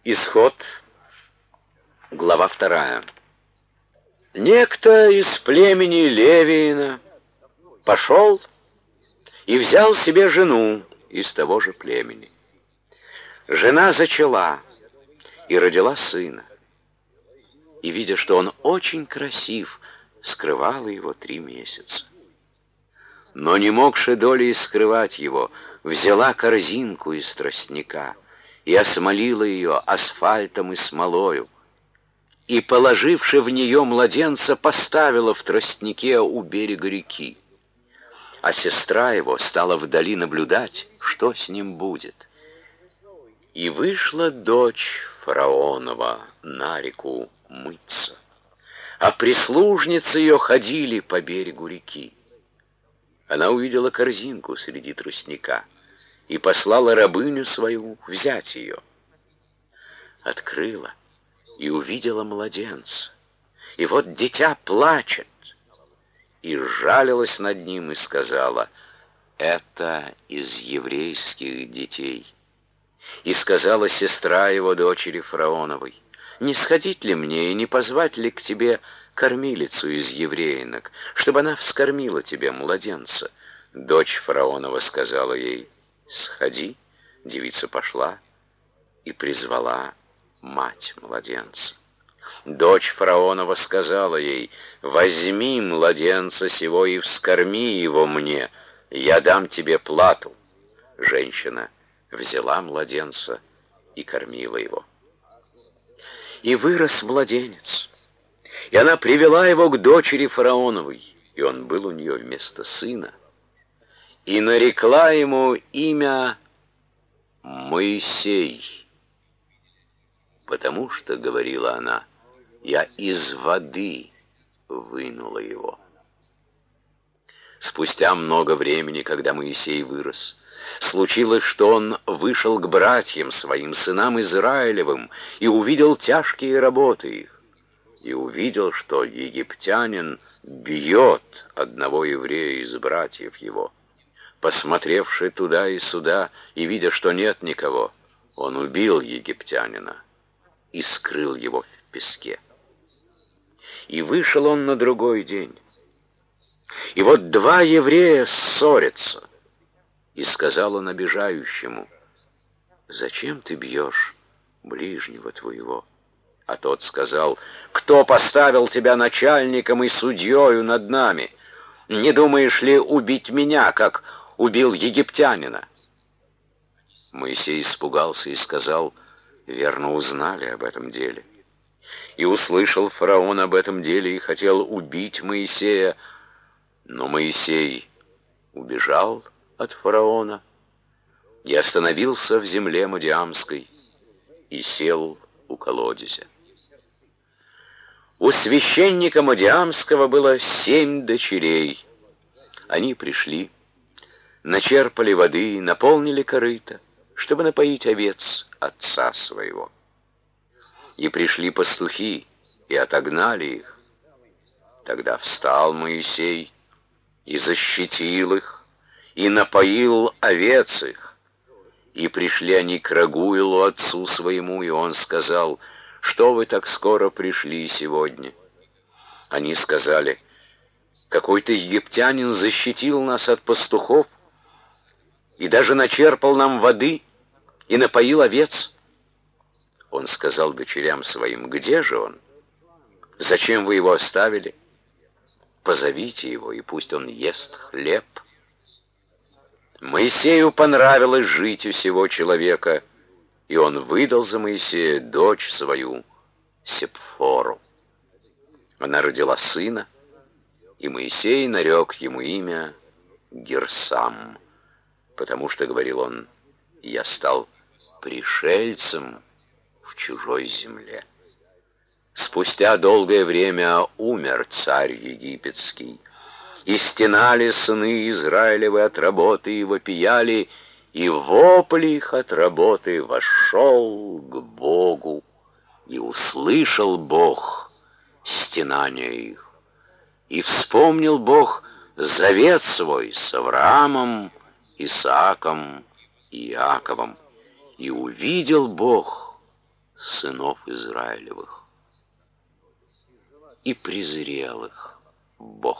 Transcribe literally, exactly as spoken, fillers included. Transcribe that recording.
Исход, глава вторая. Некто из племени Левиина пошел и взял себе жену из того же племени. Жена зачала и родила сына. И, видя, что он очень красив, скрывала его три месяца. Но не могши долей скрывать его, взяла корзинку из тростника и осмолила ее асфальтом и смолою, и, положивши в нее младенца, поставила в тростнике у берега реки. А сестра его стала вдали наблюдать, что с ним будет. И вышла дочь фараонова на реку мыться, а прислужницы ее ходили по берегу реки. Она увидела корзинку среди тростника и послала рабыню свою взять ее. Открыла и увидела младенца, и вот дитя плачет, и сжалилась над ним и сказала: «Это из еврейских детей». И сказала сестра его дочери фараоновой: «Не сходить ли мне и не позвать ли к тебе кормилицу из евреинок, чтобы она вскормила тебе младенца?» Дочь фараонова сказала ей: «Сходи». Девица пошла и призвала мать младенца. Дочь фараонова сказала ей: «Возьми младенца сего и вскорми его мне, я дам тебе плату». Женщина взяла младенца и кормила его. И вырос младенец, и она привела его к дочери фараоновой, и он был у нее вместо сына, и нарекла ему имя Моисей, потому что, говорила она, я из воды вынула его. Спустя много времени, когда Моисей вырос, случилось, что он вышел к братьям своим, сынам Израилевым, и увидел тяжкие работы их, и увидел, что египтянин бьет одного еврея из братьев его. Посмотревши туда и сюда, и видя, что нет никого, он убил египтянина и скрыл его в песке. И вышел он на другой день. И вот два еврея ссорятся. И сказал он обижающему: «Зачем ты бьешь ближнего твоего?» А тот сказал: «Кто поставил тебя начальником и судьею над нами? Не думаешь ли убить меня, как убил египтянина?» Моисей испугался и сказал: «Верно узнали об этом деле». И услышал фараон об этом деле и хотел убить Моисея, но Моисей убежал от фараона и остановился в земле Мадиамской и сел у колодезя. У священника Мадиамского было семь дочерей. Они пришли, начерпали воды и наполнили корыто, чтобы напоить овец отца своего. И пришли пастухи и отогнали их. Тогда встал Моисей и защитил их, и напоил овец их. И пришли они к Рагуилу, отцу своему, и он сказал: «Что вы так скоро пришли сегодня?» Они сказали: «Какой-то египтянин защитил нас от пастухов, и даже начерпал нам воды, и напоил овец». Он сказал дочерям своим: «Где же он? Зачем вы его оставили? Позовите его, и пусть он ест хлеб». Моисею понравилось жить у сего человека, и он выдал за Моисея дочь свою Сепфору. Она родила сына, и Моисей нарек ему имя Герсам, потому что, говорил он, «Я стал пришельцем в чужой земле». Спустя долгое время умер царь египетский, и стенали сыны Израилевы от работы и вопияли, и вопль их от работы вошел к Богу, и услышал Бог стенания их. И вспомнил Бог завет свой с Авраамом, Исааком и Иаковом, и увидел Бог сынов Израилевых. И презрел их Бог.